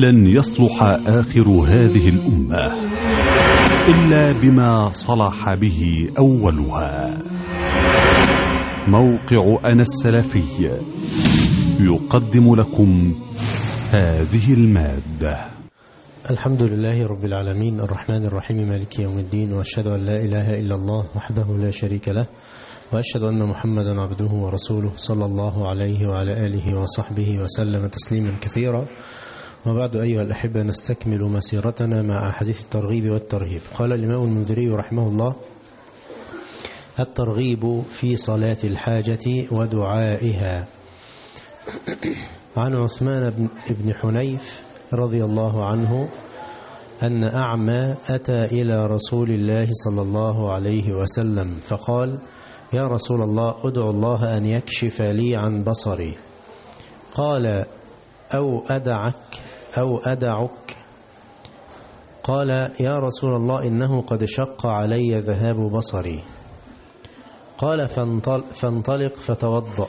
لن يصلح آخر هذه الأمة إلا بما صلح به أولها. موقع أنا السلفي يقدم لكم هذه المادة. الحمد لله رب العالمين الرحمن الرحيم مالك يوم الدين، وأشهد أن لا إله إلا الله وحده لا شريك له، وأشهد أن محمدا عبده ورسوله صلى الله عليه وعلى آله وصحبه وسلم تسليما كثيرا. وبعد أيها الأحبة، نستكمل مسيرتنا مع أحاديث الترغيب والترهيب. قال الإمام المنذري رحمه الله: الترغيب في صلاة الحاجة ودعائها. عن عثمان بن حنيف رضي الله عنه أن أعمى أتى إلى رسول الله صلى الله عليه وسلم فقال: يا رسول الله، أدعو الله أن يكشف لي عن بصري. قال: أو أدعك. قال: يا رسول الله، إنه قد شق علي ذهاب بصري. قال: فانطلق فتوضأ،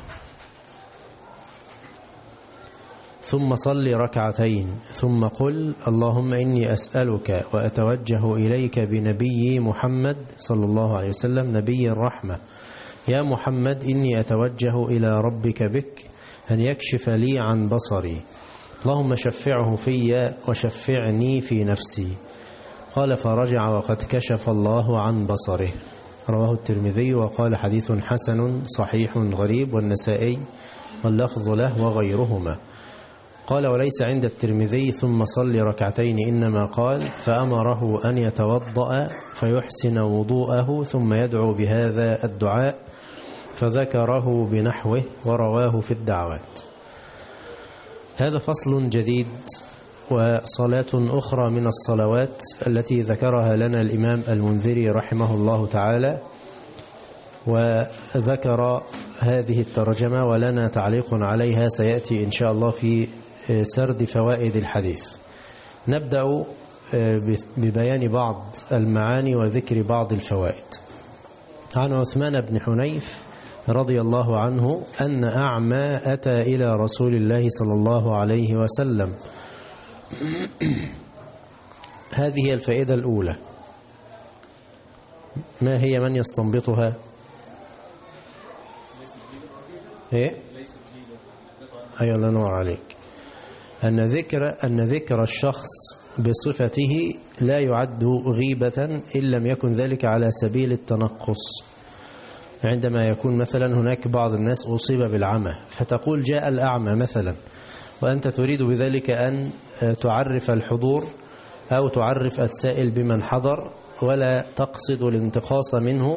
ثم صل ركعتين، ثم قل: اللهم إني أسألك وأتوجه إليك بنبي محمد صلى الله عليه وسلم نبي الرحمة. يا محمد، إني أتوجه إلى ربك بك أن يكشف لي عن بصري، اللهم شفعه في وشفعني في نفسي. قال: فرجع وقد كشف الله عن بصره. رواه الترمذي وقال: حديث حسن صحيح غريب، والنسائي واللفظ له وغيرهما. قال: وليس عند الترمذي ثم صل ركعتين، إنما قال: فأمره أن يتوضأ فيحسن وضوءه ثم يدعو بهذا الدعاء، فذكره بنحوه ورواه في الدعوات. هذا فصل جديد وصلاة أخرى من الصلوات التي ذكرها لنا الإمام المنذري رحمه الله تعالى، وذكر هذه الترجمة ولنا تعليق عليها سيأتي إن شاء الله في سرد فوائد الحديث. نبدأ ببيان بعض المعاني وذكر بعض الفوائد. عن عثمان بن حنيف رضي الله عنه أن أعمى أتى إلى رسول الله صلى الله عليه وسلم. هذه هي الفائدة الأولى. ما هي؟ من يستنبطها؟ إيه؟ أيوة، الله ينور عليك. أن ذكر الشخص بصفته لا يعد غيبة إن لم يكن ذلك على سبيل التنقص. عندما يكون مثلا هناك بعض الناس أصيب بالعمى، فتقول جاء الأعمى مثلا، وأنت تريد بذلك أن تعرف الحضور أو تعرف السائل بمن حضر، ولا تقصد الانتقاص منه،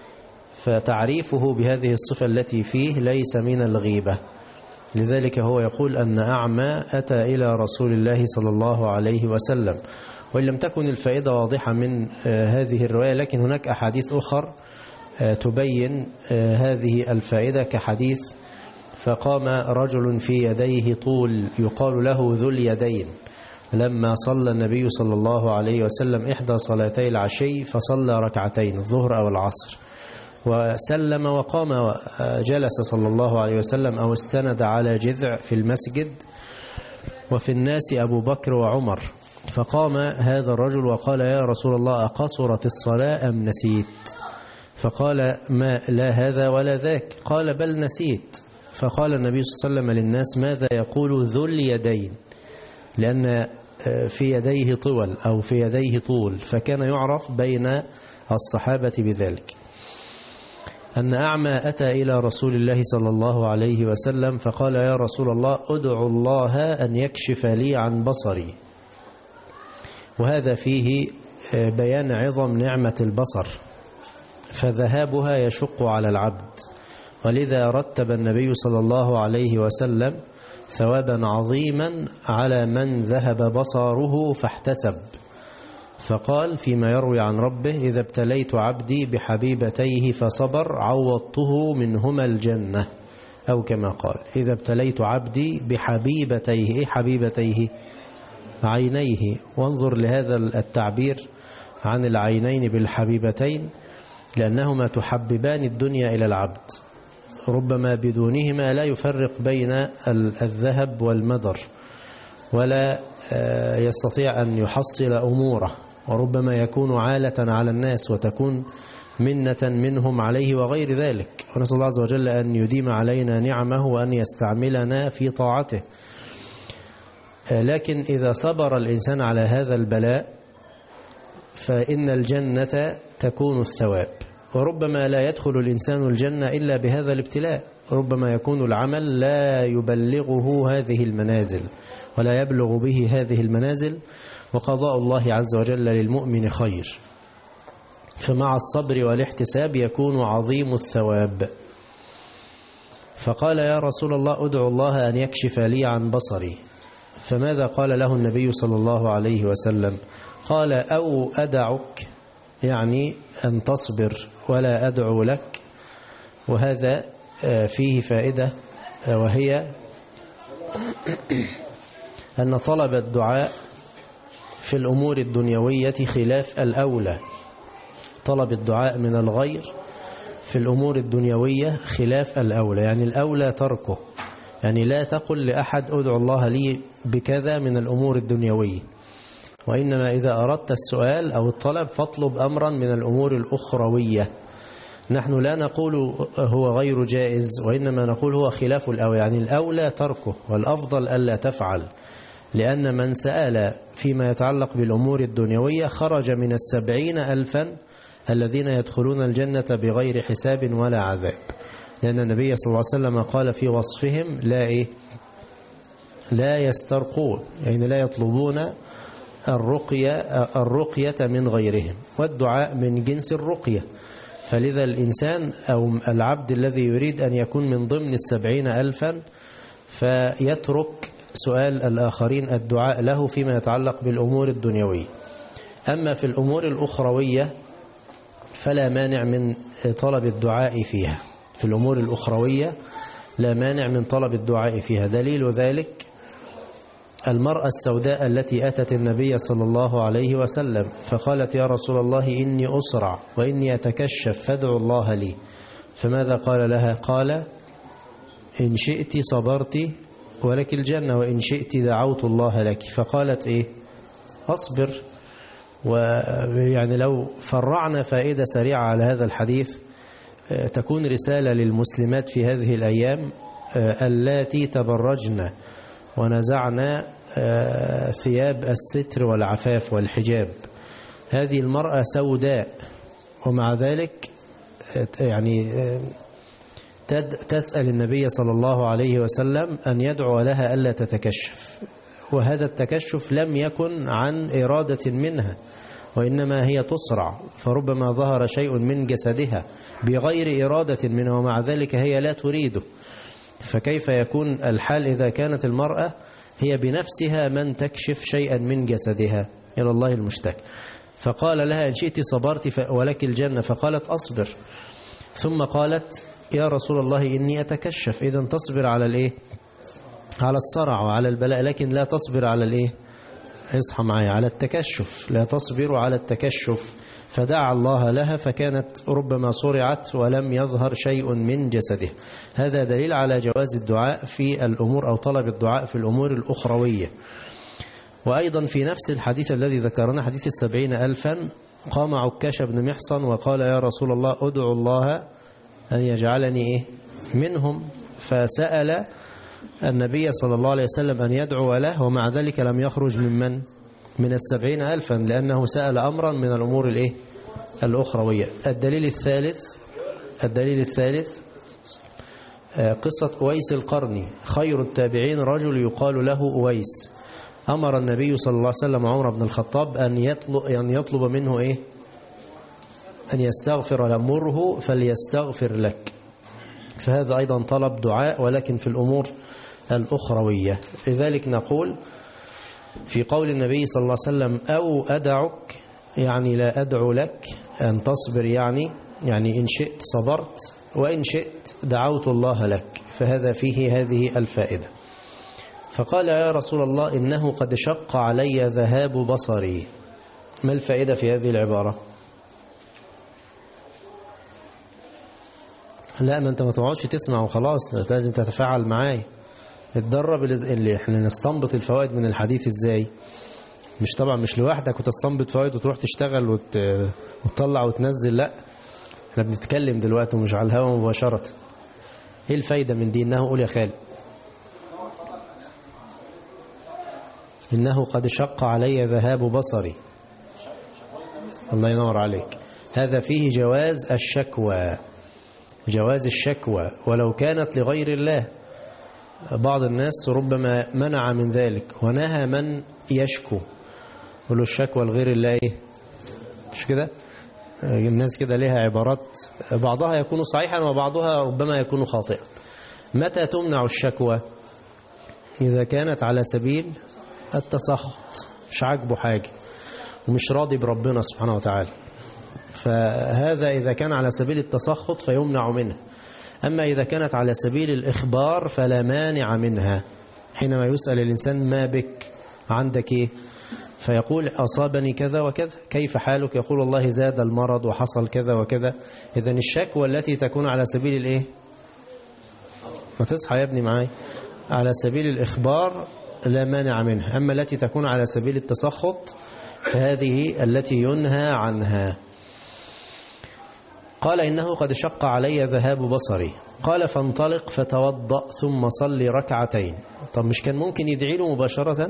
فتعريفه بهذه الصفة التي فيه ليس من الغيبة. لذلك هو يقول أن أعمى أتى إلى رسول الله صلى الله عليه وسلم. وإن لم تكن الفائدة واضحة من هذه الرواية، لكن هناك أحاديث أخرى تبين هذه الفائدة، كحديث: فقام رجل في يديه طول يقال له ذو اليدين، لما صلى النبي صلى الله عليه وسلم إحدى صلاتي العشي فصلى ركعتين، الظهر أو العصر، وسلم وقام جلس صلى الله عليه وسلم أو استند على جذع في المسجد، وفي الناس أبو بكر وعمر. فقام هذا الرجل وقال: يا رسول الله، أقصرت الصلاة أم نسيت؟ فقال: ما لا هذا ولا ذاك. قال: بل نسيت. فقال النبي صلى الله عليه وسلم للناس: ماذا يقول ذو اليدين؟ لأن في يديه طول أو في يديه طول، فكان يعرف بين الصحابة بذلك. أن أعمى أتى إلى رسول الله صلى الله عليه وسلم فقال: يا رسول الله، أدعو الله أن يكشف لي عن بصري. وهذا فيه بيان عظم نعمة البصر، فذهابها يشق على العبد، ولذا رتب النبي صلى الله عليه وسلم ثوابا عظيما على من ذهب بصره فاحتسب. فقال فيما يروي عن ربه: إذا ابتليت عبدي بحبيبتيه فصبر عوضته منهما الجنة، أو كما قال: إذا ابتليت عبدي بحبيبتيه. إيه حبيبتيه؟ عينيه. وانظر لهذا التعبير عن العينين بالحبيبتين، لأنهما تحببان الدنيا إلى العبد، ربما بدونهما لا يفرق بين الذهب والمدر. ولا يستطيع أن يحصل أموره، وربما يكون عالة على الناس وتكون منة منهم عليه وغير ذلك. ونسأل الله عز وجل أن يديم علينا نعمه وأن يستعملنا في طاعته. لكن إذا صبر الإنسان على هذا البلاء فإن الجنة تكون الثواب. وربما لا يدخل الإنسان الجنة إلا بهذا الابتلاء، ربما يكون العمل لا يبلغه هذه المنازل ولا يبلغ به هذه المنازل، وقضاء الله عز وجل للمؤمن خير، فمع الصبر والاحتساب يكون عظيم الثواب. فقال يا رسول الله ادعو الله أن يكشف لي عن بصري. فماذا قال له النبي صلى الله عليه وسلم؟ قال أو أدعك، يعني أن تصبر ولا أدعو لك. وهذا فيه فائدة، وهي أن طلب الدعاء في الأمور الدنيوية خلاف الأولى. طلب الدعاء من الغير في الأمور الدنيوية خلاف الأولى، يعني الأولى تركه. يعني لا تقل لأحد ادعو الله لي بكذا من الأمور الدنيوية، وإنما إذا أردت السؤال أو الطلب فاطلب أمرا من الأمور الأخروية. نحن لا نقول هو غير جائز، وإنما نقول هو خلاف الأولى، يعني الأولى تركه والأفضل ألا تفعل. لأن من سأل فيما يتعلق بالأمور الدنيوية خرج من 70,000 الذين يدخلون الجنة بغير حساب ولا عذاب، لأن النبي صلى الله عليه وسلم قال في وصفهم لا يسترقون، يعني لا يطلبون الرقية من غيرهم، والدعاء من جنس الرقية. فلذا الإنسان أو العبد الذي يريد أن يكون من ضمن 70,000 فيترك سؤال الآخرين الدعاء له فيما يتعلق بالأمور الدنيوية. أما في الأمور الأخروية فلا مانع من طلب الدعاء فيها. في الأمور الأخروية لا مانع من طلب الدعاء فيها. دليل ذلك المرأة السوداء التي أتت النبي صلى الله عليه وسلم فقالت يا رسول الله إني أسرع وإني أتكشف فادعو الله لي. فماذا قال لها؟ قال إن شئت صبرت ولك الجنة وإن شئت دعوت الله لك. فقالت إيه؟ أصبر. ويعني لو فرعنا فائدة سريعة على هذا الحديث تكون رسالة للمسلمات في هذه الأيام اللاتي تبرجن ونزعنا ثياب الستر والعفاف والحجاب. هذه المرأة سوداء ومع ذلك يعني تسأل النبي صلى الله عليه وسلم أن يدعو لها ألا تتكشف، وهذا التكشف لم يكن عن إرادة منها، وإنما هي تسرع، فربما ظهر شيء من جسدها بغير إرادة منها ومع ذلك هي لا تريده. فكيف يكون الحال إذا كانت المرأة هي بنفسها من تكشف شيئا من جسدها؟ إلى الله المشتكى. فقال لها إن شئت صبرت ولك الجنة، فقالت أصبر. ثم قالت يا رسول الله إني أتكشف. إذن تصبر على الإيه؟ على الصرع وعلى البلاء، لكن لا تصبر على الإيه؟ اصحى معي، على التكشف. لا تصبر على التكشف. فدعا الله لها فكانت ربما صرعت ولم يظهر شيء من جسده. هذا دليل على جواز الدعاء في الأمور أو طلب الدعاء في الأمور الأخروية. وأيضا في نفس الحديث الذي ذكرنا حديث 70,000 قام عكاش بن محصن وقال يا رسول الله أدعو الله أن يجعلني إيه؟ منهم. فسأل النبي صلى الله عليه وسلم أن يدعو له ومع ذلك لم يخرج من 70,000 لأنه سأل أمرا من الأمور الإيه؟ الأخروية. الدليل الثالث قصة أويس القرني خير التابعين، رجل يقال له أويس. أمر النبي صلى الله عليه وسلم عمر بن الخطاب أن يطلب منه إيه؟ أن يستغفر له، مره فليستغفر لك. فهذا أيضا طلب دعاء ولكن في الأمور الأخروية. لذلك نقول في قول النبي صلى الله عليه وسلم أو أدعك، يعني لا أدعو لك أن تصبر، يعني إن شئت صبرت وإن شئت دعوت الله لك. فهذا فيه هذه الفائدة. فقال يا رسول الله إنه قد شق علي ذهاب بصري. ما الفائدة في هذه العبارة؟ لا، ما أنت ما تقعدش تسمع وخلاص، لازم تتفاعل معاي. اتدرب اللي احنا نستنبط الفوائد من الحديث ازاي؟ مش طبعا مش لوحدك وتستنبط فوائد وتروح تشتغل وتطلع وتنزل، لا، احنا بنتكلم دلوقتي ومش على الهواء مباشرة. ايه الفايدة من دي؟ انه قول يا خالد. انه قد شق علي ذهاب بصري. الله ينور عليك. هذا فيه جواز الشكوى، جواز الشكوى ولو كانت لغير الله. بعض الناس ربما منع من ذلك ونهى من يشكو، ولو الشكوى لغير الله ايه؟ مش كده؟ الناس كده لها عبارات بعضها يكون صحيحا وبعضها ربما يكون خاطئا. متى تمنع الشكوى؟ إذا كانت على سبيل التسخط، مش عاجبه حاجة ومش راضي بربنا سبحانه وتعالى، فهذا إذا كان على سبيل التسخط فيمنع منه. أما إذا كانت على سبيل الإخبار فلا مانع منها. حينما يسأل الإنسان ما بك، عندك إيه؟ فيقول أصابني كذا وكذا، كيف حالك؟ يقول والله زاد المرض وحصل كذا وكذا. إذن الشكوى التي تكون على سبيل الإيه؟ ما تصحى يا ابني معاي، على سبيل الإخبار لا مانع منها. أما التي تكون على سبيل التسخط فهذه التي ينهى عنها. قال إنه قد شق علي ذهاب بصري. قال فانطلق فتوضأ ثم صلي ركعتين. طب مش كان ممكن يدعي له مباشرة؟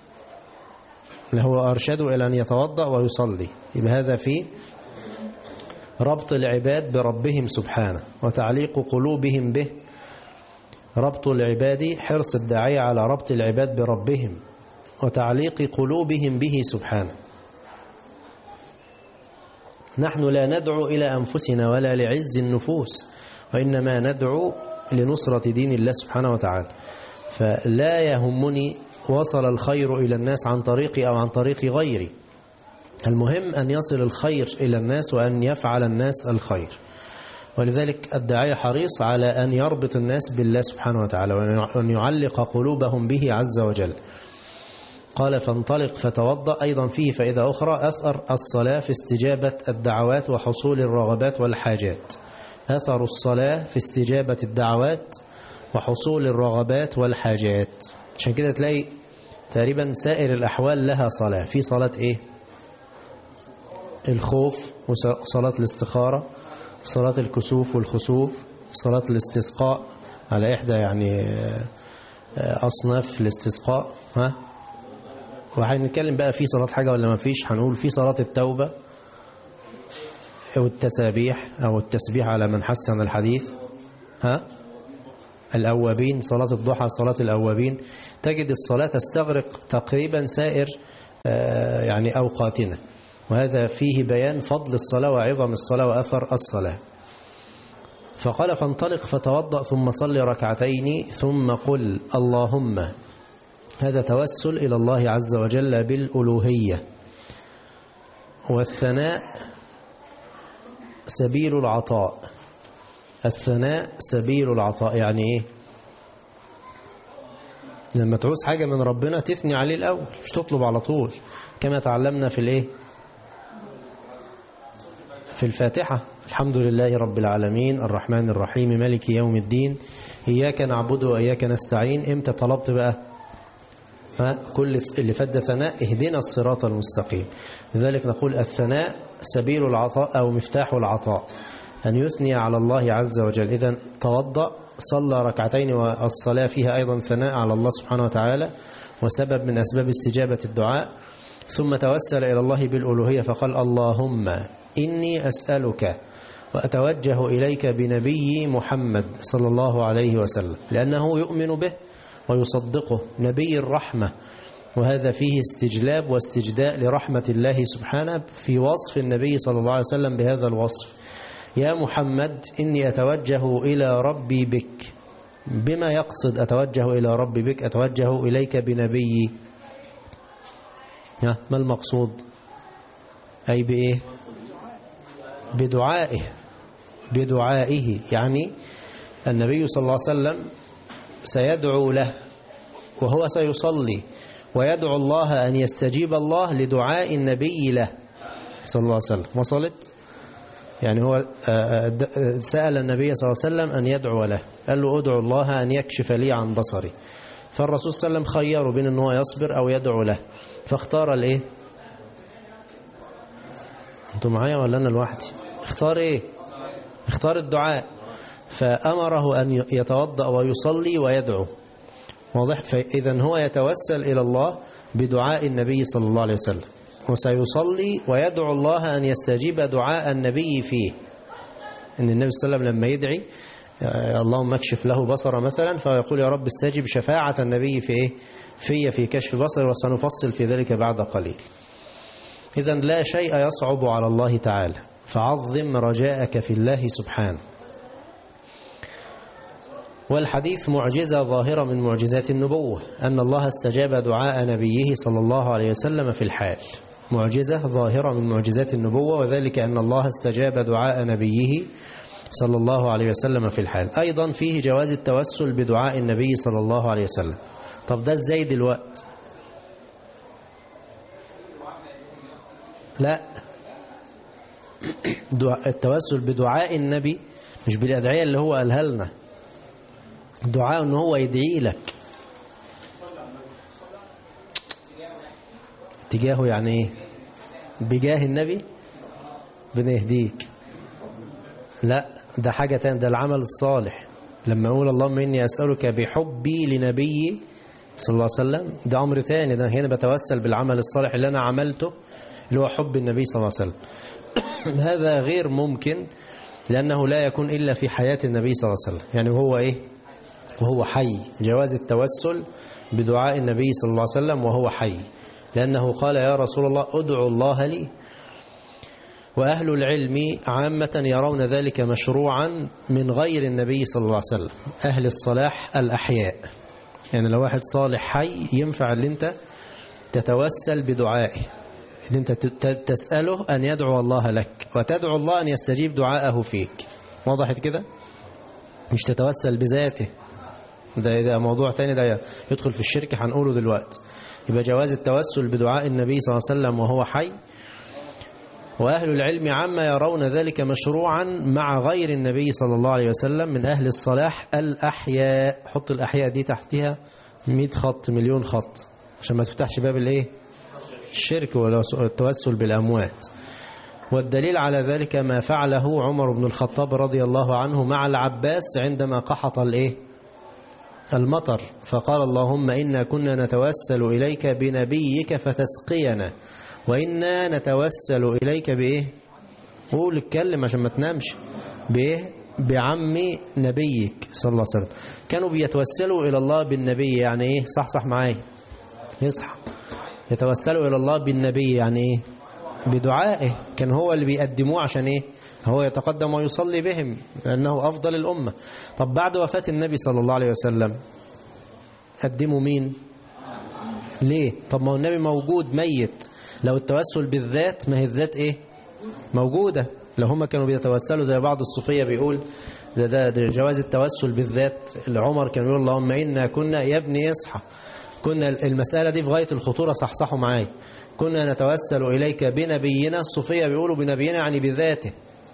هو أرشده إلى أن يتوضأ ويصلي. يبقى هذا فيه ربط العباد بربهم سبحانه وتعليق قلوبهم به. ربط العباد، حرص الداعية على ربط العباد بربهم وتعليق قلوبهم به سبحانه. نحن لا ندعو إلى أنفسنا ولا لعز النفوس، وإنما ندعو لنصرة دين الله سبحانه وتعالى. فلا يهمني وصل الخير إلى الناس عن طريقي أو عن طريق غيري، المهم أن يصل الخير إلى الناس وأن يفعل الناس الخير. ولذلك الداعية حريص على أن يربط الناس بالله سبحانه وتعالى وأن يعلق قلوبهم به عز وجل. قال فانطلق فتوضأ. أيضا فيه فائدة أخرى، أثر الصلاة في استجابة الدعوات وحصول الرغبات والحاجات. أثر الصلاة في استجابة الدعوات وحصول الرغبات والحاجات. عشان كده تلاقي تقريبا سائر الأحوال لها صلاة. في صلاة إيه؟ الخوف، وصلاة الاستخارة، صلاة الكسوف والخسوف، صلاة الاستسقاء على إحدى يعني أصناف الاستسقاء. ها؟ وهنتكلم بقى في صلاة حاجة ولا ما فيش. هنقول في صلاة التوبة أو التسابيح أو التسبيح على من حسن الحديث. ها؟ الأوابين، صلاة الضحى، صلاة الأوابين. تجد الصلاة تستغرق تقريبا سائر يعني أوقاتنا، وهذا فيه بيان فضل الصلاة وعظم الصلاة وأثر الصلاة. فقال فانطلق فتوضأ ثم صل ركعتين ثم قل اللهم. هذا توسل إلى الله عز وجل بالألوهية. والثناء سبيل العطاء. الثناء سبيل العطاء يعني إيه؟ لما تعوز حاجة من ربنا تثني عليه الأول، مش تطلب على طول، كما تعلمنا في الإيه؟ في الفاتحة. الحمد لله رب العالمين الرحمن الرحيم مالك يوم الدين إياك نعبد وإياك نستعين. إمتى طلبت بقى؟ كل اللي فد ثناء اهدنا الصراط المستقيم. لذلك نقول الثناء سبيل العطاء أو مفتاح العطاء، أن يثني على الله عز وجل. إذن توضأ صلى ركعتين، والصلاة فيها أيضا ثناء على الله سبحانه وتعالى وسبب من أسباب استجابة الدعاء. ثم توسل إلى الله بالألوهية فقال اللهم إني أسألك وأتوجه إليك بنبي محمد صلى الله عليه وسلم، لأنه يؤمن به ويصدقه، نبي الرحمة. وهذا فيه استجلاب واستجداء لرحمة الله سبحانه في وصف النبي صلى الله عليه وسلم بهذا الوصف. يا محمد إني أتوجه إلى ربي بك. بما يقصد أتوجه إلى ربي بك؟ أتوجه إليك بنبي. ما المقصود؟ أي بإيه؟ بدعائه. بدعائه يعني النبي صلى الله عليه وسلم سيدعو له وهو سيصلي، ويدعو الله أن يستجيب الله لدعاء النبي له صلى الله عليه وسلم. وصلت؟ يعني هو سأل النبي صلى الله عليه وسلم أن يدعو له، قال له أدعو الله أن يكشف لي عن بصري، فالرسول صلى الله عليه وسلم خيره بين ان هو يصبر أو يدعو له، فاختار الايه؟ انتوا معايا ولا أنا لوحدي؟ اختار ايه؟ اختار الدعاء، فأمره أن يتوضأ ويصلي ويدعو. واضح؟ فإذا هو يتوسل إلى الله بدعاء النبي صلى الله عليه وسلم، وسيصلي ويدعو الله أن يستجيب دعاء النبي فيه. إن النبي صلى الله عليه وسلم لما يدعي اللهم اكشف له بصره مثلا، فيقول يا رب استجب شفاعة النبي في إيه؟ في كشف بصر، وسنفصل في ذلك بعد قليل. إذن لا شيء يصعب على الله تعالى، فعظم رجاءك في الله سبحانه. والحديث معجزة ظاهرة من معجزات النبوة، أن الله استجاب دعاء نبيه صلى الله عليه وسلم في الحال. معجزة ظاهرة من معجزات النبوة، وذلك أن الله استجاب دعاء نبيه صلى الله عليه وسلم في الحال. أيضا فيه جواز التوسل بدعاء النبي صلى الله عليه وسلم. طب ده ازاي دلوقت؟ لا، التوسل بدعاء النبي مش بالأدعية اللي هو قالها لنا، دعاء ان هو يدعي لك. اتجاهه يعني ايه؟ بجاه النبي بنهديك. لا، ده حاجة تانية، ده العمل الصالح. لما اقول اللهم اني اسألك بحبي لنبي صلى الله عليه وسلم، ده امر تاني، ده هنا بتوسل بالعمل الصالح اللي انا عملته اللي هو حب النبي صلى الله عليه وسلم. هذا غير ممكن، لانه لا يكون الا في حياة النبي صلى الله عليه وسلم، يعني هو ايه؟ وهو حي. جواز التوسل بدعاء النبي صلى الله عليه وسلم وهو حي، لأنه قال يا رسول الله ادعو الله لي. وأهل العلم عامة يرون ذلك مشروعا من غير النبي صلى الله عليه وسلم. أهل الصلاح الأحياء، يعني لو واحد صالح حي ينفع اللي انت تتوسل بدعائه، اللي انت تسأله أن يدعو الله لك، وتدعو الله أن يستجيب دعاءه فيك. وضحت كده؟ مش تتوسل بذاته، ده موضوع تاني، ده يدخل في الشرك هنقوله دلوقتي. يبقى جواز التوسل بدعاء النبي صلى الله عليه وسلم وهو حي. وأهل العلم عما يرون ذلك مشروعا مع غير النبي صلى الله عليه وسلم من أهل الصلاح الأحياء. حط الأحياء دي تحتها 100 خط، مليون خط، عشان ما تفتحش باب الايه؟ الشرك والتوسل بالأموات. والدليل على ذلك ما فعله عمر بن الخطاب رضي الله عنه مع العباس عندما قحط الايه؟ المطر، فقال اللهم إنا كنا نتوسل إليك بنبيك فتسقينا، وإنا نتوسل إليك بإيه؟ قول اتكلم عشان ما تنامش. بإيه؟ بعم نبيك صلى الله عليه وسلم. كانوا بيتوسلوا إلى الله بالنبي، يعني إيه؟ صح معاي، يصحى. يتوسلوا إلى الله بالنبي يعني إيه؟ بدعائه، كان هو اللي بيقدموه عشان إيه؟ هو يتقدم ويصلي بهم لأنه أفضل الأمة. طب بعد وفاة النبي صلى الله عليه وسلم قدموا مين؟ ليه؟ طب ما هو النبي موجود ميت. لو التوسل بالذات، ما هي الذات إيه؟ موجودة. لو هم كانوا بيتوسلوا زي بعض الصوفية بيقول ده جواز التوسل بالذات. عمر كان يقول اللهم إنا كنا، يا ابني اصحى، كنا المسألة دي في غاية الخطورة، صحصحوا معاي. كنا نتوسل إليك بنبينا. الصوفية بيقولوا بنبينا يعني بذاته.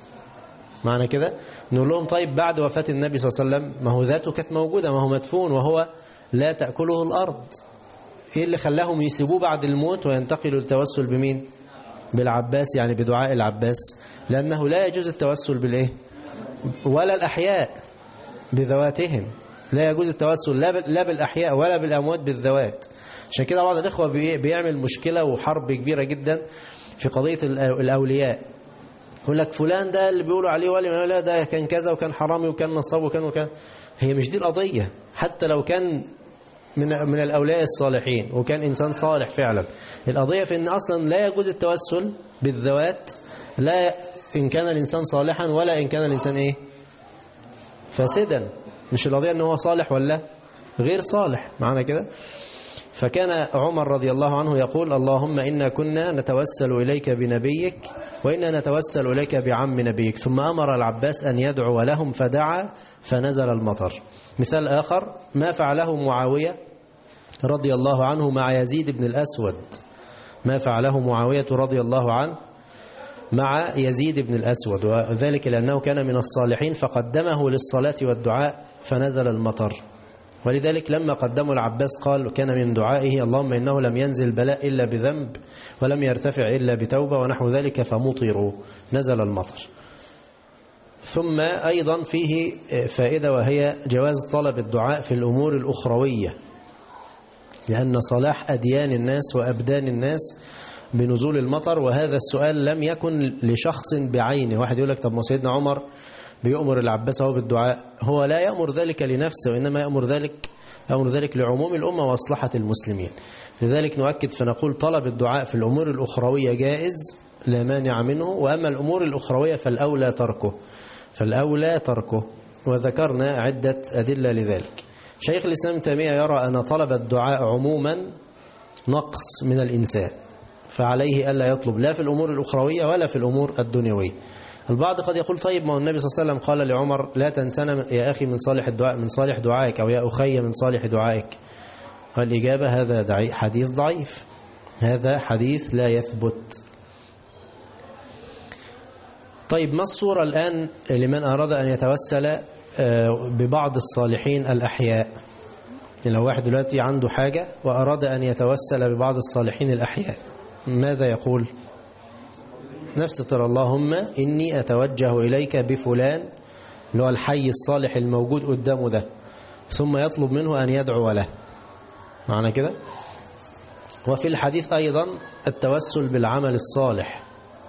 معنى كده نقول لهم طيب بعد وفاة النبي صلى الله عليه وسلم ما هو ذاته كانت موجودة، ما هو مدفون وهو لا تأكله الأرض. إيه اللي خلاهم يسيبوه بعد الموت وينتقلوا للتوسل بمين؟ بالعباس، يعني بدعاء العباس. لأنه لا يجوز التوسل بالإيه؟ ولا الأحياء بذواتهم، لا يجوز التوسل لا بالأحياء ولا بالأموات بالذوات. عشان كده بعض الإخوة بيعمل مشكلة وحرب كبيرة جدا في قضية الأولياء. يقول لك فلان ده اللي بيقولوا عليه ولي، لا ده كان كذا وكان حرامي وكان نصاب وكان. هي مش دي القضية. حتى لو كان من الأولياء الصالحين وكان إنسان صالح فعلا، القضية في أن أصلا لا يجوز التوسل بالذوات، لا إن كان الإنسان صالحا ولا إن كان الإنسان إيه؟ فاسدا. مش القضية أنه هو صالح ولا غير صالح. معنى كده. فكان عمر رضي الله عنه يقول اللهم إنا كنا نتوسل إليك بنبيك، وإنا نتوسل إليك بعم نبيك. ثم أمر العباس أن يدعو لهم فدعا فنزل المطر. مثال آخر ما فعله معاوية رضي الله عنه مع يزيد بن الأسود. ما فعله معاوية رضي الله عنه مع يزيد بن الأسود، وذلك لأنه كان من الصالحين فقدمه للصلاة والدعاء فنزل المطر. ولذلك لما قدموا العباس قال كان من دعائه اللهم إنه لم ينزل بلاء إلا بذنب ولم يرتفع إلا بتوبة ونحو ذلك فمطروا، نزل المطر. ثم أيضا فيه فائدة وهي جواز طلب الدعاء في الأمور الأخروية، لأن صلاح أديان الناس وأبدان الناس بنزول المطر، وهذا السؤال لم يكن لشخص بعينه. واحد يقول لك طب ما سيدنا عمر بيأمر العباس هو بالدعاء، هو لا يأمر ذلك لنفسه وإنما يأمر ذلك لعموم الأمة ومصلحة المسلمين. لذلك نؤكد فنقول طلب الدعاء في الأمور الأخروية جائز لا مانع منه، وأما الأمور الأخروية فالأولى تركه، وذكرنا عدة أدلة لذلك. شيخ الإسلام ابن تيمية يرى أن طلب الدعاء عموما نقص من الإنسان، فعليه ألا يطلب لا في الأمور الأخروية ولا في الأمور الدنيوية. البعض قد يقول طيب ما هو النبي صلى الله عليه وسلم قال لعمر لا تنسنا يا أخي من صالح دعائك، أو يا أخي من صالح دعائك. والإجابة هذا حديث ضعيف، هذا حديث لا يثبت. طيب ما الصورة الآن لمن أراد أن يتوسل ببعض الصالحين الأحياء؟ لو واحد دلوقتي عنده حاجة وأراد أن يتوسل ببعض الصالحين الأحياء، ماذا يقول؟ نفس ترى اللهم إني أتوجه إليك بفلان، اللي هو الحي الصالح الموجود قدامه ده، ثم يطلب منه أن يدعو له. معنى كده؟ وفي الحديث أيضا التوسل بالعمل الصالح،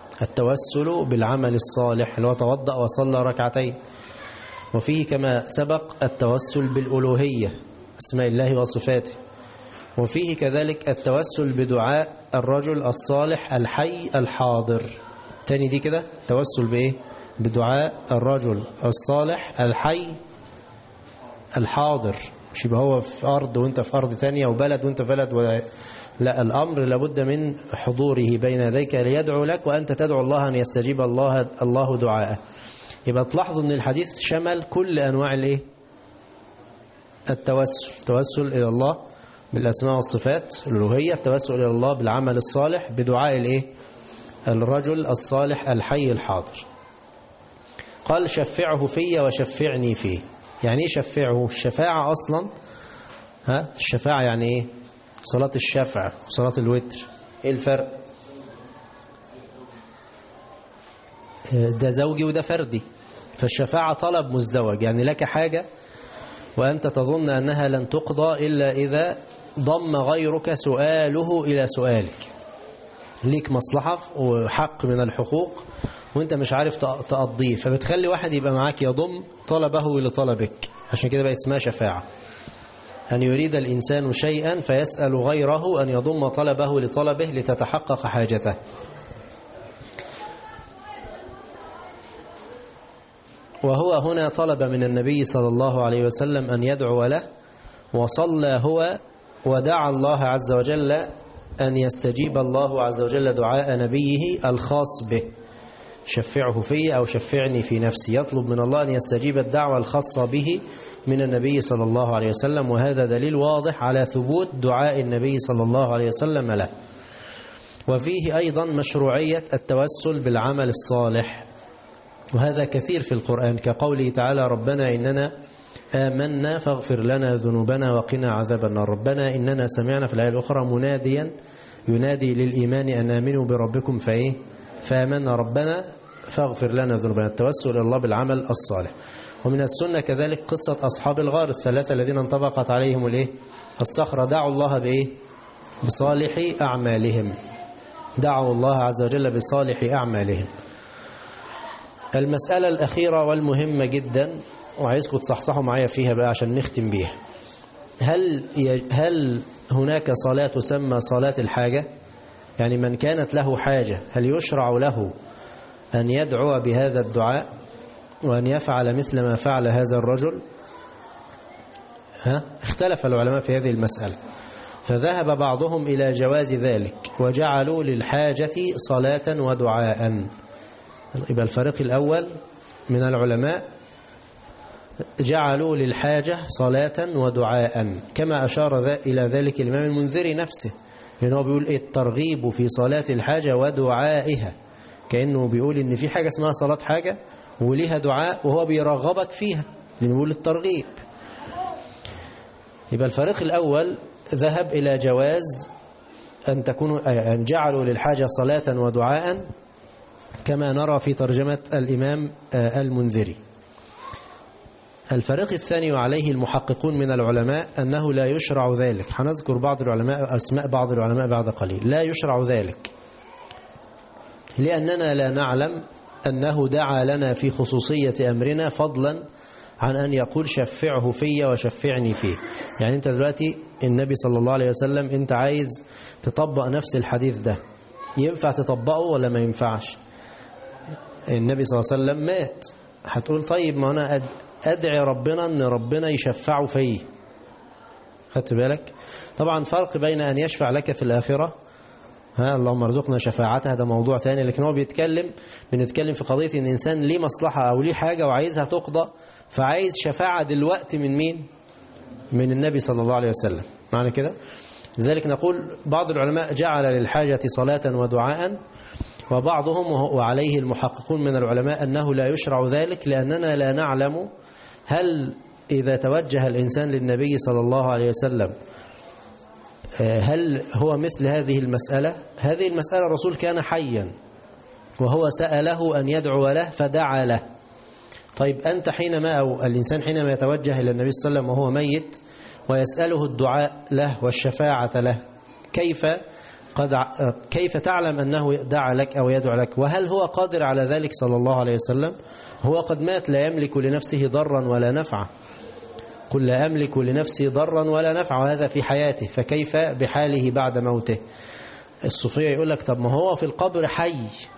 اللي هو توضأ وصلى ركعتين. وفيه كما سبق التوسل بالألوهية، اسماء الله وصفاته. وفيه كذلك التوسل بدعاء الرجل الصالح الحي الحاضر. تاني دي كده توسل بإيه؟ بدعاء الرجل الصالح الحي الحاضر، مش يبقى هو في أرض وانت في أرض تانية، وبلد وانت في بلد لا، الأمر لابد من حضوره بين يديك ليدعو لك، وأنت تدعو الله أن يستجيب الله دعاءه. يبقى تلاحظوا أن الحديث شمل كل أنواع الإيه؟ التوسل إلى الله بالأسماء والصفات الألوهية، التوسل إلى الله بالعمل الصالح، بدعاء الإيه؟ الرجل الصالح الحي الحاضر. قال شفعه في وشفعني فيه. يعني إيه شفعه؟ الشفاعة أصلا الشفاعة يعني إيه؟ صلاة الشفع وصلاة الوتر، إيه الفرق؟ ده زوجي وده فردي. فالشفاعة طلب مزدوج، يعني لك حاجة وأنت تظن أنها لن تقضى إلا إذا ضم غيرك سؤاله إلى سؤالك، ليك مصلحة وحق من الحقوق وانت مش عارف تقضيه، فبتخلي واحد يبقى معاك يضم طلبه لطلبك. عشان كده بقت اسمها شفاعة، أن يريد الإنسان شيئا فيسأل غيره أن يضم طلبه لطلبه لتتحقق حاجته. وهو هنا طلب من النبي صلى الله عليه وسلم أن يدعو له، وصلى هو ودعا الله عز وجل أن يستجيب الله عز وجل دعاء نبيه الخاص به، شفعه في أو شفعني في نفسي، يطلب من الله أن يستجيب الدعوة الخاصة به من النبي صلى الله عليه وسلم. وهذا دليل واضح على ثبوت دعاء النبي صلى الله عليه وسلم له. وفيه أيضا مشروعية التوسل بالعمل الصالح، وهذا كثير في القرآن، كقوله تعالى ربنا إننا آمنا فاغفر لنا ذنوبنا وقنا عذاب النار. ربنا إننا سمعنا في الآية الأخرى مناديا ينادي للإيمان أن آمنوا بربكم فآمنا ربنا فاغفر لنا ذنوبنا. التوسل إلى الله بالعمل الصالح. ومن السنة كذلك قصة أصحاب الغار الثلاثة الذين انطبقت عليهم الصخرة، دعوا الله بصالح أعمالهم، دعوا الله عز وجل بصالح أعمالهم. المسألة الأخيرة والمهمة جدا وعايزكم تصحصحوا معايا فيها بقى عشان نختم بيها، هل هناك صلاة تسمى صلاة الحاجة؟ يعني من كانت له حاجة هل يشرع له أن يدعو بهذا الدعاء وأن يفعل مثل ما فعل هذا الرجل؟ اختلف العلماء في هذه المسألة، فذهب بعضهم إلى جواز ذلك وجعلوا للحاجة صلاة ودعاء. يبقى الفريق الأول من العلماء جعلوا للحاجة صلاة ودعاء، كما أشار إلى ذلك الإمام المنذري نفسه، لأنه بيقول الترغيب في صلاة الحاجة ودعائها، كأنه بيقول إن في حاجة اسمها صلاة حاجة وليها دعاء، وهو بيرغبك فيها، لأنه بيقول الترغيب. يبقى الفريق الأول ذهب إلى جواز أن جعلوا للحاجة صلاة ودعاء كما نرى في ترجمة الإمام المنذري. الفريق الثاني وعليه المحققون من العلماء أنه لا يشرع ذلك. هنذكر بعض العلماء أسماء بعض العلماء بعد قليل. لا يشرع ذلك لأننا لا نعلم أنه دعا لنا في خصوصية أمرنا فضلا عن أن يقول شفعه في وشفعني فيه. يعني أنت دلوقتي النبي صلى الله عليه وسلم أنت عايز تطبق نفس الحديث ده، ينفع تطبقه ولا ما ينفعش؟ النبي صلى الله عليه وسلم مات، هتقول طيب ما أنا أدعي ربنا أن ربنا يشفعه فيه. خدت بالك؟ طبعا فرق بين أن يشفع لك في الآخرة، اللهم ارزقنا شفاعته، ده موضوع تاني، لكن هو بنتكلم في قضية ان الانسان ليه مصلحة او ليه حاجة وعايزها تقضى، فعايز شفاعة دلوقتي من مين؟ من النبي صلى الله عليه وسلم. معنى كده؟ لذلك نقول بعض العلماء جعل للحاجة صلاة ودعاء، وبعضهم وعليه المحققون من العلماء أنه لا يشرع ذلك لأننا لا نعلم هل إذا توجه الإنسان للنبي صلى الله عليه وسلم هل هو مثل هذه المسألة؟ هذه المسألة الرسول كان حيا وهو سأله أن يدعو له فدعا له. طيب أنت حينما أو الإنسان حينما يتوجه إلى النبي صلى الله عليه وسلم وهو ميت ويسأله الدعاء له والشفاعة له، كيف تعلم أنه دعا لك أو يدعو لك؟ وهل هو قادر على ذلك صلى الله عليه وسلم؟ هو قد مات لا يملك لنفسه ضرا ولا نفعا. قل لا أملك لنفسي ضرا ولا نفعا، وهذا في حياته، فكيف بحاله بعد موته؟ الصوفية يقول لك طب ما هو في القبر حي،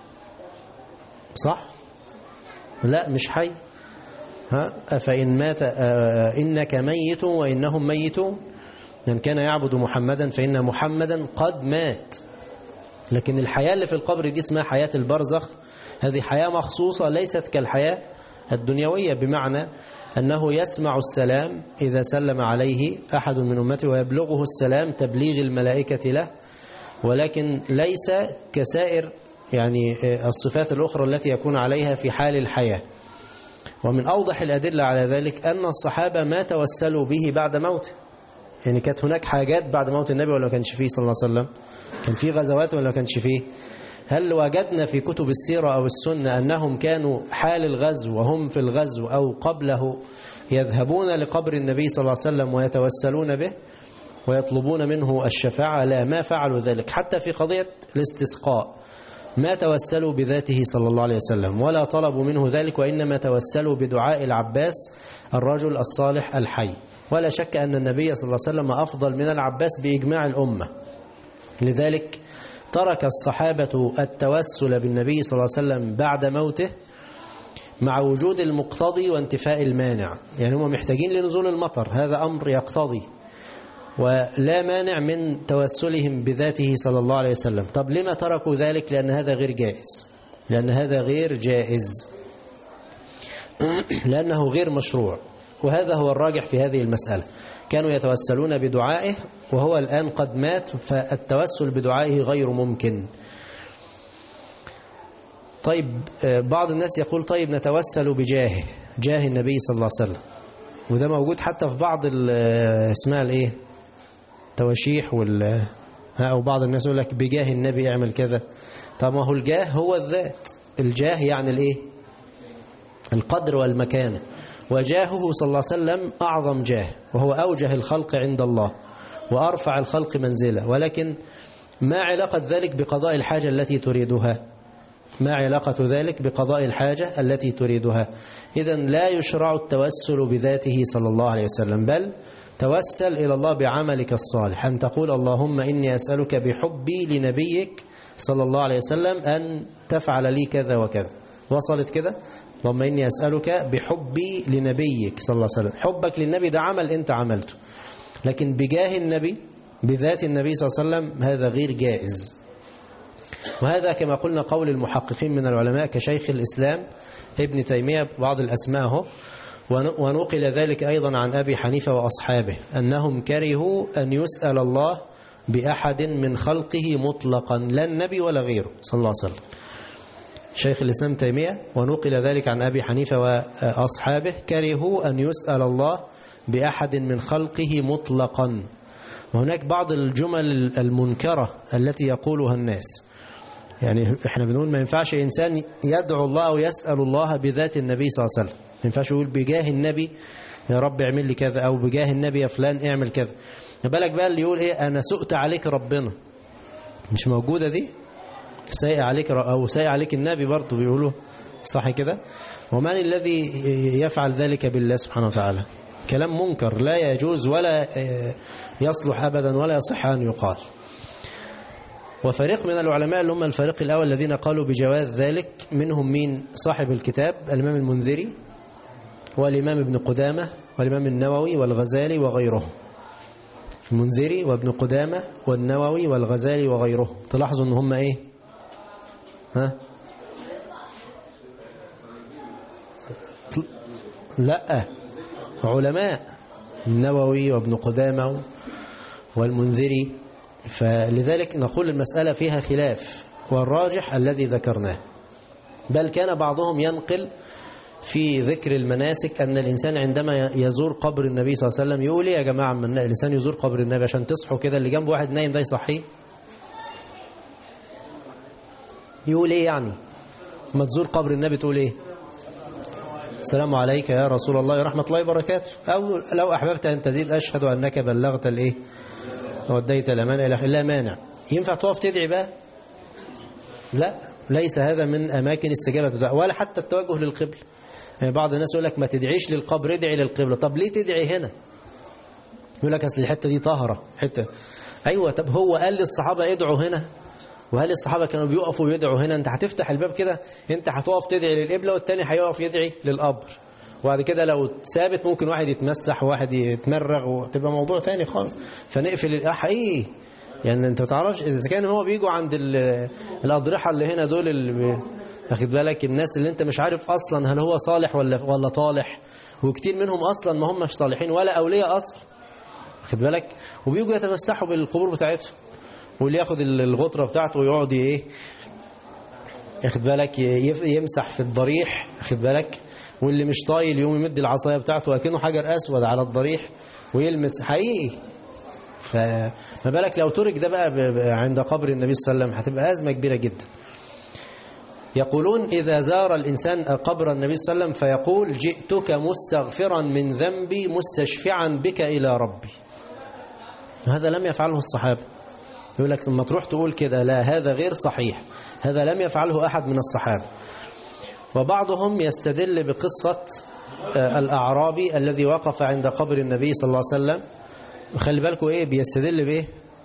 صح؟ لا مش حي. أفإن مات إنك ميت وإنهم ميتون، من كان يعبد محمدا فإن محمدا قد مات. لكن الحياة اللي في القبر دي اسمها حياة البرزخ، هذه حياة مخصوصة ليست كالحياة الدنيوية، بمعنى أنه يسمع السلام إذا سلم عليه أحد من أمته ويبلغه السلام تبليغ الملائكة له، ولكن ليس كسائر يعني الصفات الأخرى التي يكون عليها في حال الحياة. ومن أوضح الأدلة على ذلك أن الصحابة ما توسلوا به بعد موته. يعني كانت هناك حاجات بعد موت النبي ولا ما كانش فيه صلى الله عليه وسلم؟ كان فيه غزوات ولا ما كانش فيه؟ هل وجدنا في كتب السيرة أو السنة أنهم كانوا حال الغزو وهم في الغزو أو قبله يذهبون لقبر النبي صلى الله عليه وسلم ويتوسلون به ويطلبون منه الشفاعة؟ لا، ما فعلوا ذلك. حتى في قضية الاستسقاء ما توسلوا بذاته صلى الله عليه وسلم ولا طلبوا منه ذلك، وإنما توسلوا بدعاء العباس الرجل الصالح الحي. ولا شك أن النبي صلى الله عليه وسلم أفضل من العباس بإجماع الأمة، لذلك ترك الصحابة التوسل بالنبي صلى الله عليه وسلم بعد موته مع وجود المقتضي وانتفاء المانع. يعني هم محتاجين لنزول المطر، هذا أمر يقتضي، ولا مانع من توسلهم بذاته صلى الله عليه وسلم. طب لما تركوا ذلك؟ لأن هذا غير جائز، لأنه غير مشروع، وهذا هو الراجح في هذه المسألة. كانوا يتوسلون بدعائه وهو الآن قد مات، فالتوسل بدعائه غير ممكن. طيب بعض الناس يقول طيب نتوسل بجاهه، جاه النبي صلى الله عليه وسلم، وده موجود حتى في بعض اسمها الايه تواشيح أو بعض الناس يقول لك بجاه النبي اعمل كذا. طب ما هو الجاه هو الذات، الجاه يعني الايه القدر والمكانة، وجاهه صلى الله عليه وسلم أعظم جاه، وهو أوجه الخلق عند الله وأرفع الخلق منزلة. ولكن ما علاقة ذلك بقضاء الحاجة التي تريدها؟ ما علاقة ذلك بقضاء الحاجة التي تريدها؟ إذن لا يشرع التوسل بذاته صلى الله عليه وسلم، بل توسل إلى الله بعملك الصالح، أن تقول اللهم إني أسألك بحبي لنبيك صلى الله عليه وسلم أن تفعل لي كذا وكذا. وصلت كده؟ اللهم إني أسألك بحبي لنبيك صلى الله عليه وسلم. حبك للنبي ده عمل أنت عملته، لكن بجاه النبي بذات النبي صلى الله عليه وسلم هذا غير جائز. وهذا كما قلنا قول المحققين من العلماء كشيخ الإسلام ابن تيمية بعض الأسماء، ونقل ذلك أيضا عن أبي حنيفة وأصحابه أنهم كرهوا أن يسأل الله بأحد من خلقه مطلقا، لا النبي ولا غيره صلى الله عليه وسلم. شيخ الإسلام تيمية ونقل ذلك عن أبي حنيفة وأصحابه كرهوا أن يسأل الله بأحد من خلقه مطلقا. وهناك بعض الجمل المنكرة التي يقولها الناس، يعني احنا بنقول ما ينفعش إنسان يدعو الله أو يسأل الله بذات النبي صلى الله عليه وسلم، ما ينفعش يقول بجاه النبي يا رب اعمل لي كذا، أو بجاه النبي يا فلان اعمل كذا. بالك بقى اللي يقول إيه أنا سئت عليك ربنا، مش موجودة دي، سائع عليك أو سائع عليك النبي برضه بيقولوا صح كده. ومن الذي يفعل ذلك بالله سبحانه وتعالى؟ كلام منكر لا يجوز ولا يصلح أبدا ولا يصح أن يقال. وفريق من العلماء اللي هم الفريق الأول الذين قالوا بجواز ذلك، منهم مين؟ صاحب الكتاب الإمام المنذري والإمام ابن قدامة والإمام النووي والغزالي وغيره. المنذري وابن قدامة والنووي والغزالي وغيره. تلاحظوا ان هم ايه؟ ها؟ لا، علماء، النووي وابن قدامة والمنذري. فلذلك نقول المسألة فيها خلاف، والراجح الذي ذكرناه. بل كان بعضهم ينقل في ذكر المناسك أن الإنسان عندما يزور قبر النبي صلى الله عليه وسلم يقول يا جماعة من الإنسان يزور قبر النبي عشان تصحوا كده، اللي جنب واحد نايم ده يصحيه. يقول إيه يعني؟ ما تزور قبر النبي تقول إيه؟ السلام عليك يا رسول الله ورحمة الله وبركاته، أو لو أحببت أن تزيد أشهد أنك بلغت الإيه وديت الأمانة إلى لا مانع. ينفع تقف تدعي بقى؟ لا، ليس هذا من أماكن استجابة الدعاء ولا حتى التوجه للقبل. يعني بعض الناس يقول لك ما تدعيش للقبر، ادعي للقبلة. طب ليه تدعي هنا؟ يقول لك أصل الحتة دي طاهرة حتة. أيوة، طب هو قال للصحابة ادعوا هنا؟ وهل الصحابة كانوا بيقفوا ويدعوا هنا؟ انت هتفتح الباب كده، انت هتقف تدعي للقبلة والتاني هيقف يدعي للقبر، وبعد كده لو ثابت ممكن واحد يتمسح وواحد يتمرغ وتبقى موضوع تاني خالص. فنقفل حقيقي. يعني انت ما تعرفش اذا كان هو بيجوا عند الاضرحه اللي هنا دول اللي واخد بالك، الناس اللي انت مش عارف اصلا هل هو صالح ولا طالح، وكتير منهم اصلا ما هم مش صالحين ولا اولياء اصلا، واخد بالك، وبيجوا يتمسحوا بالقبور بتاعتهم، واللي ياخد الغطره بتاعته ويقعد ايه واخد بالك يمسح في الضريح، واخد بالك، واللي مش طايل يقوم يمد العصايه بتاعته اكنه حجر اسود على الضريح ويلمس حقيقي. فما بالك لو ترك ده بقى عند قبر النبي صلى الله عليه وسلم، هتبقى أزمة كبيرة جدا. يقولون إذا زار الإنسان قبر النبي صلى الله عليه وسلم فيقول جئتك مستغفرا من ذنبي مستشفعا بك إلى ربي. هذا لم يفعله الصحابة. يقول لك لما تروح تقول كده، لا، هذا غير صحيح، هذا لم يفعله أحد من الصحابة. وبعضهم يستدل بقصة الأعرابي الذي وقف عند قبر النبي صلى الله عليه وسلم. خلي بالكوا ايه بيستدل بايه؟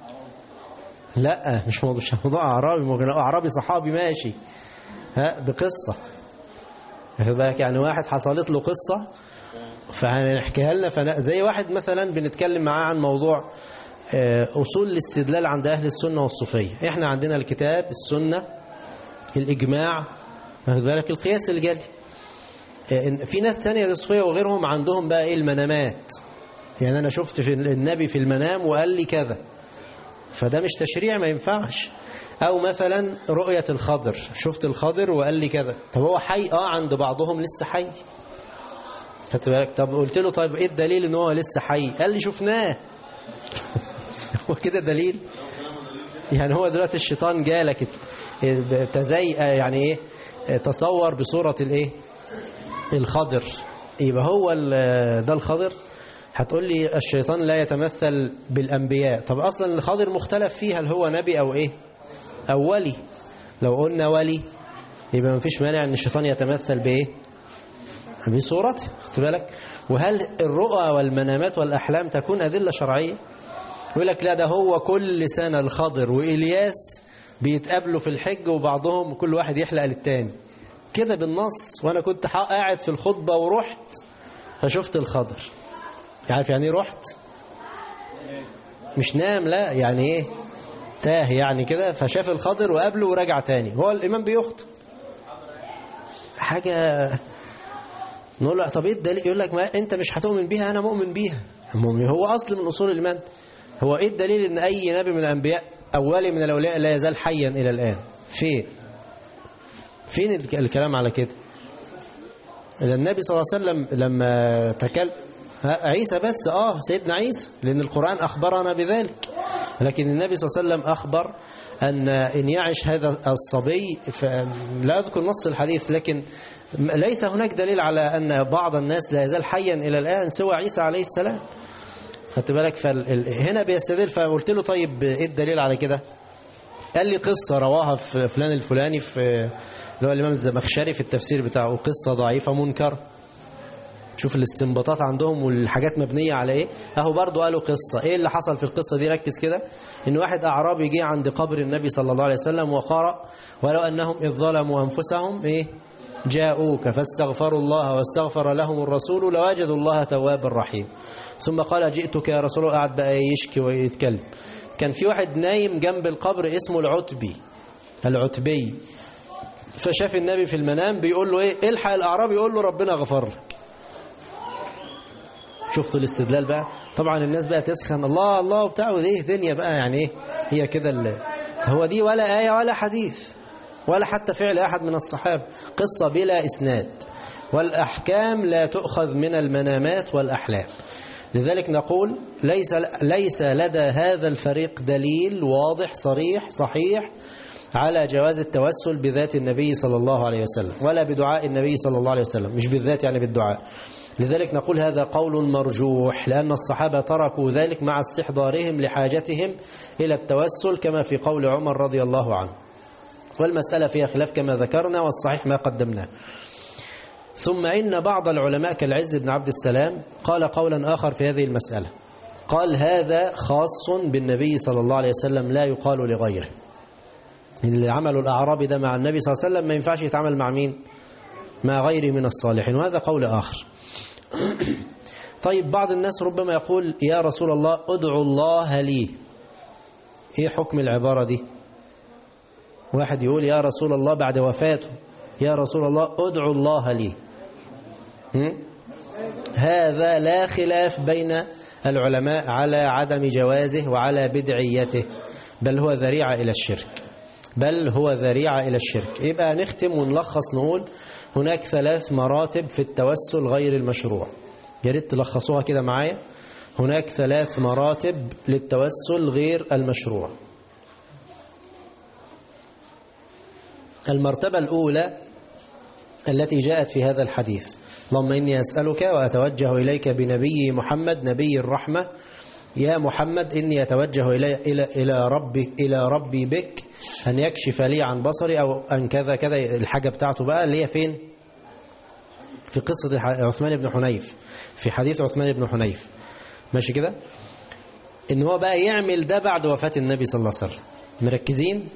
لا، مش موضوع اعرابي، ممكن اعرابي صحابي ماشي، ها، بقصه، واخد بالك، يعني واحد حصلت له قصه فهنحكيها لنا. زي واحد مثلا بنتكلم معاه عن موضوع اصول الاستدلال عند اهل السنه والصوفيه. احنا عندنا الكتاب، السنه، الاجماع، واخد بالك، القياس الجلي. في ناس ثانيه الصوفيه وغيرهم عندهم بقى ايه؟ المنامات. يعني أنا شفت في النبي في المنام وقال لي كذا، فده مش تشريع، ما ينفعش. أو مثلا رؤية الخضر، شفت الخضر وقال لي كذا. طب هو حي؟ عند بعضهم لسه حي، خدت بالك. طب قلت له طيب إيه الدليل إن هو لسه حي؟ قال لي شفناه. هو كده دليل؟ يعني هو دلوقتي الشيطان جالك يعني إيه، تصور بصورة الإيه؟ الخضر، يبقى هو ده الخضر. هتقول لي الشيطان لا يتمثل بالأنبياء. طب أصلا الخضر مختلف فيه، هل هو نبي أو إيه أو ولي؟ لو قلنا ولي يبقى ما فيش مانع أن الشيطان يتمثل بإيه؟ بصورته، خد بالك. وهل الرؤى والمنامات والأحلام تكون أدلة شرعية؟ يقول لك لا، ده هو كل سنة الخضر وإلياس بيتقابلوا في الحج، وبعضهم كل واحد يحلق للتاني كده بالنص. وأنا كنت قاعد في الخطبة ورحت فشفت الخضر. عارف يعني ايه رحت؟ مش نام، لا، يعني ايه؟ تاه يعني كده، فشاف الخضر وقابله ورجع تاني. هو الإمام بيخطب حاجة، نقول له طب ايه الدليل؟ يقول لك ما انت مش هتؤمن بيها، انا مؤمن بيها. هو اصل من اصول الايمان. هو ايه الدليل ان اي نبي من الانبياء او ولي من الاولياء لا يزال حيا الى الان؟ فين الكلام على كده؟ النبي صلى الله عليه وسلم لما عيسى بس سيدنا عيسى، لأن القرآن أخبرنا بذلك. لكن النبي صلى الله عليه وسلم أخبر أن إن يعش هذا الصبي، لا أذكر نص الحديث، لكن ليس هناك دليل على أن بعض الناس لا يزال حيا إلى الآن سوى عيسى عليه السلام. خدت بالك؟ هنا بيستدل. فقلت له طيب إيه الدليل على كده؟ قال لي قصة رواها في فلان الفلاني في اللي هو الإمام الزمخشري في التفسير بتاعه، قصة ضعيفة منكر. شوف الاستنباطات عندهم والحاجات مبنية على ايه. اهو برضو قالوا قصة. ايه اللي حصل في القصة دي؟ ركز كده. ان واحد اعرابي جه عند قبر النبي صلى الله عليه وسلم وقرأ ولو انهم اذ ظلموا انفسهم جاءوك فاستغفروا الله واستغفر لهم الرسول لوجدوا الله توابا رحيم. ثم قال جئتك يا رسول الله. قعد بقى يشكي ويتكلم. كان في واحد نايم جنب القبر اسمه العتبي، فشاف النبي في المنام بيقول له الحق الأعرابي، يقول له ربنا غفر لك. شفتوا الاستدلال بقى؟ طبعا الناس بقى تسخن الله الله وبتاع، ودي دنيا بقى يعني هي كده. هو دي ولا آية ولا حديث ولا حتى فعل أحد من الصحابة، قصة بلا إسناد. والأحكام لا تؤخذ من المنامات والأحلام. لذلك نقول ليس لدى هذا الفريق دليل واضح صريح صحيح على جواز التوسل بذات النبي صلى الله عليه وسلم ولا بدعاء النبي صلى الله عليه وسلم، مش بالذات يعني بالدعاء. لذلك نقول هذا قول مرجوح، لأن الصحابة تركوا ذلك مع استحضارهم لحاجتهم إلى التوسل، كما في قول عمر رضي الله عنه. والمسألة فيها خلاف كما ذكرنا، والصحيح ما قدمناه. ثم إن بعض العلماء كالعز بن عبد السلام قال قولا آخر في هذه المسألة. قال هذا خاص بالنبي صلى الله عليه وسلم لا يقال لغيره. اللي عملوا الأعرابي ده مع النبي صلى الله عليه وسلم ما ينفعش يتعامل مع مين؟ مع غيره من الصالحين، وهذا قول آخر. طيب بعض الناس ربما يقول يا رسول الله ادعو الله لي. ايه حكم العبارة دي؟ واحد يقول يا رسول الله بعد وفاته يا رسول الله ادعو الله لي. هذا لا خلاف بين العلماء على عدم جوازه وعلى بدعيته، بل هو ذريعة إلى الشرك. يبقى نختم ونلخص نقول هناك 3 مراتب في التوسل غير المشروع. يا ريت تلخصوها كده معايا. هناك 3 مراتب للتوسل غير المشروع. المرتبة الأولى التي جاءت في هذا الحديث: اللهم إني أسألك وأتوجه إليك بنبي محمد نبي الرحمة، يا محمد إني أتوجه إلى ربي بك أن يكشف لي عن بصري، أو أن كذا كذا الحاجة بتاعته بقى اللي هي فين؟ في قصة عثمان بن حنيف، في حديث عثمان بن حنيف. ماشي كده؟ إن هو بقى يعمل ده بعد وفاة النبي صلى الله عليه وسلم. مركزين؟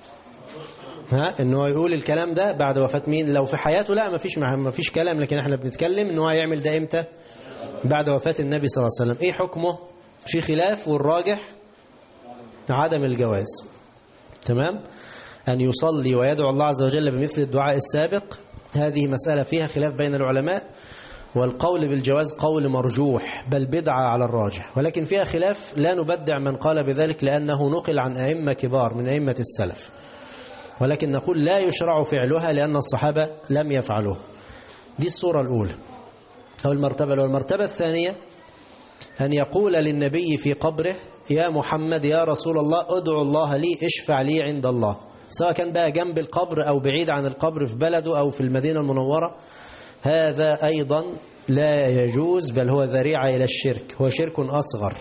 إن هو يقول الكلام ده بعد وفاة مين؟ لو في حياته لا ما فيش كلام، لكن احنا بنتكلم إن هو يعمل ده إمتى؟ بعد وفاة النبي صلى الله عليه وسلم. إيه حكمه؟ في خلاف، والراجح عدم الجواز. تمام؟ أن يصلي ويدعو الله عز وجل بمثل الدعاء السابق، هذه مسألة فيها خلاف بين العلماء، والقول بالجواز قول مرجوح بل بدعة على الراجح، ولكن فيها خلاف لا نبدع من قال بذلك لأنه نقل عن أئمة كبار من أئمة السلف، ولكن نقول لا يشرع فعلها لأن الصحابة لم يفعلوه. دي الصورة الأولى أو المرتبة الأولى. المرتبة الثانية أن يقول للنبي في قبره يا محمد يا رسول الله ادعو الله لي اشفع لي عند الله، سواء كان بقى جنب القبر أو بعيد عن القبر في بلده أو في المدينة المنورة. هذا أيضا لا يجوز، بل هو ذريعة إلى الشرك، هو شرك أصغر،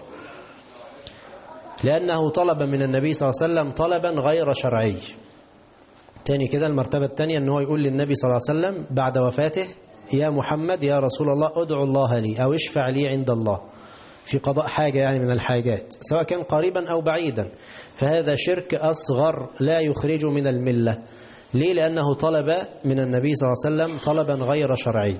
لأنه طلب من النبي صلى الله عليه وسلم طلبا غير شرعي. تاني كده المرتبة الثانية أنه يقول للنبي صلى الله عليه وسلم بعد وفاته يا محمد يا رسول الله ادعو الله لي أو اشفع لي عند الله في قضاء حاجة يعني من الحاجات، سواء كان قريبا أو بعيدا. فهذا شرك أصغر لا يخرج من الملة. ليه؟ لأنه طلب من النبي صلى الله عليه وسلم طلبا غير شرعي.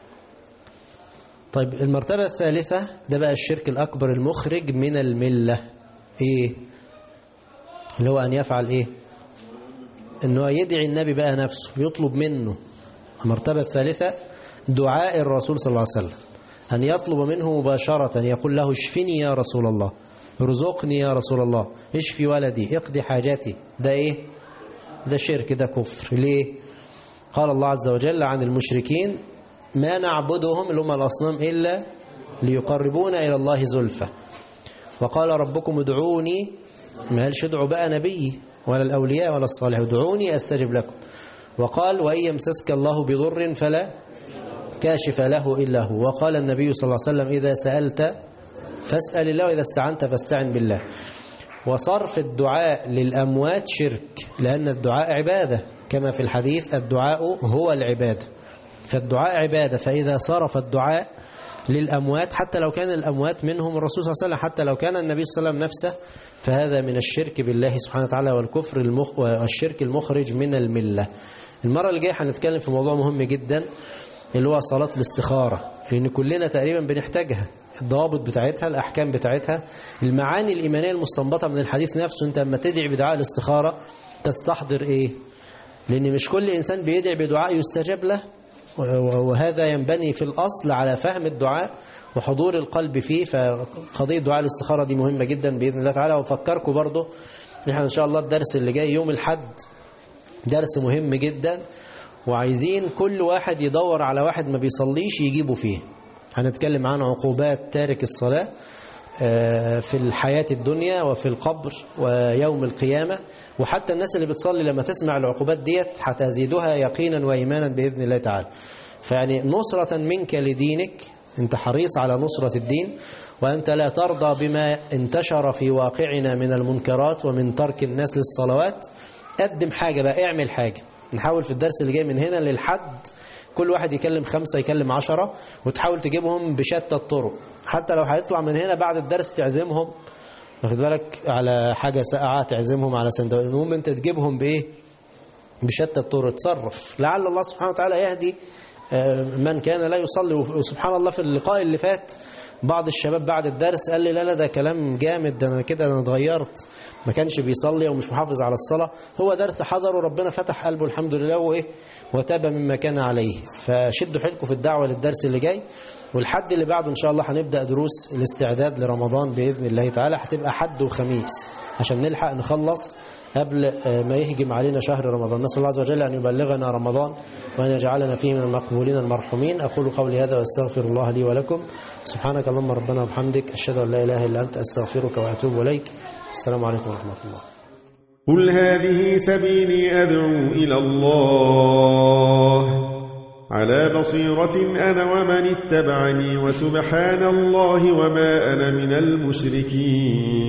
طيب المرتبة الثالثة ده بقى الشرك الأكبر المخرج من الملة. إيه؟ اللي هو أن يفعل إيه؟ أنه يدعي النبي بقى نفسه يطلب منه. المرتبة الثالثة دعاء الرسول صلى الله عليه وسلم، أن يطلب منه مباشرة، يقول له اشفني يا رسول الله، ارزقني يا رسول الله، اشفي ولدي، اقضي حاجاتي. ده إيه؟ ده شرك، ده كفر. ليه؟ قال الله عز وجل عن المشركين ما نعبدهم اللي هم الأصنام إلا ليقربونا إلى الله زلفى. وقال ربكم ادعوني، ما قالش ادعوا بقى نبي ولا الأولياء ولا الصالح، ادعوني أستجب لكم. وقال وإن يمسسك الله بضر فلا كاشف له إلا هو. وقال النبي صلى الله عليه وسلم إذا سألت فاسأل الله وإذا استعنت فاستعن بالله. وصرف الدعاء للأموات شرك، لأن الدعاء عبادة كما في الحديث الدعاء هو العبادة، فالدعاء عبادة. فإذا صرف الدعاء للأموات حتى لو كان الأموات منهم الرسول صلى الله عليه وسلم، حتى لو كان النبي صلى الله عليه وسلم نفسه، فهذا من الشرك بالله سبحانه وتعالى والكفر والشرك المخرج من الملة. المرة اللي جاية هنتكلم في موضوع مهم جدا اللي هو صلاة الاستخارة، لأن كلنا تقريبا بنحتاجها، الضوابط بتاعتها، الأحكام بتاعتها، المعاني الإيمانية المستنبطة من الحديث نفسه. أنت لما تدعي بدعاء الاستخارة تستحضر إيه؟ لأن مش كل إنسان بيدعي بدعاء يستجاب له، وهذا ينبني في الأصل على فهم الدعاء وحضور القلب فيه. فقضية دعاء الاستخارة دي مهمة جدا بإذن الله تعالى. وفكركم برضو نحن إن شاء الله الدرس اللي جاي يوم الحد درس مهم جدا، وعايزين كل واحد يدور على واحد ما بيصليش يجيبه فيه. هنتكلم عن عقوبات تارك الصلاة في الحياة الدنيا وفي القبر ويوم القيامة. وحتى الناس اللي بتصلي لما تسمع العقوبات ديت هتزيدها يقينا وإيمانا بإذن الله تعالى. فيعني نصرة منك لدينك، أنت حريص على نصرة الدين، وأنت لا ترضى بما انتشر في واقعنا من المنكرات ومن ترك الناس للصلوات. قدم حاجة بقى، اعمل حاجة. نحاول في الدرس اللي جاي من هنا للحد كل واحد يكلم 5 يكلم 10، وتحاول تجيبهم بشتى الطرق. حتى لو هيطلع من هنا بعد الدرس تعزمهم، واخد بالك، على حاجة ساقعة، تعزمهم على سندوتش. المهم انت تجيبهم بايه؟ بشتى الطرق. تصرف لعل الله سبحانه وتعالى يهدي من كان لا يصلي. وسبحان الله في اللقاء اللي فات بعض الشباب بعد الدرس قال لي لا ده كلام جامد، ده انا كده انا اتغيرت، ما كانش بيصلي ومش محافظ على الصلاة، هو درس حضر وربنا فتح قلبه الحمد لله وايه وتاب مما كان عليه. فشدوا حيلكم في الدعوة للدرس اللي جاي، والحد اللي بعده إن شاء الله هنبدأ دروس الاستعداد لرمضان بإذن الله تعالى. هتبقى حد وخميس عشان نلحق نخلص قبل ما يهجم علينا شهر رمضان. نسأل الله عز وجل أن يبلغنا رمضان وأن يجعلنا فيه من المقبولين المرحومين. أقول قولي هذا وأستغفر الله لي ولكم. سبحانك اللهم ربنا وبحمدك، أشهد أن لا إله إلا أنت، أستغفرك وأتوب إليك. السلام عليكم ورحمة الله. قل هذه سبيلي أدعو إلى الله على بصيرة أنا ومن اتبعني، وسبحان الله وما أنا من المشركين.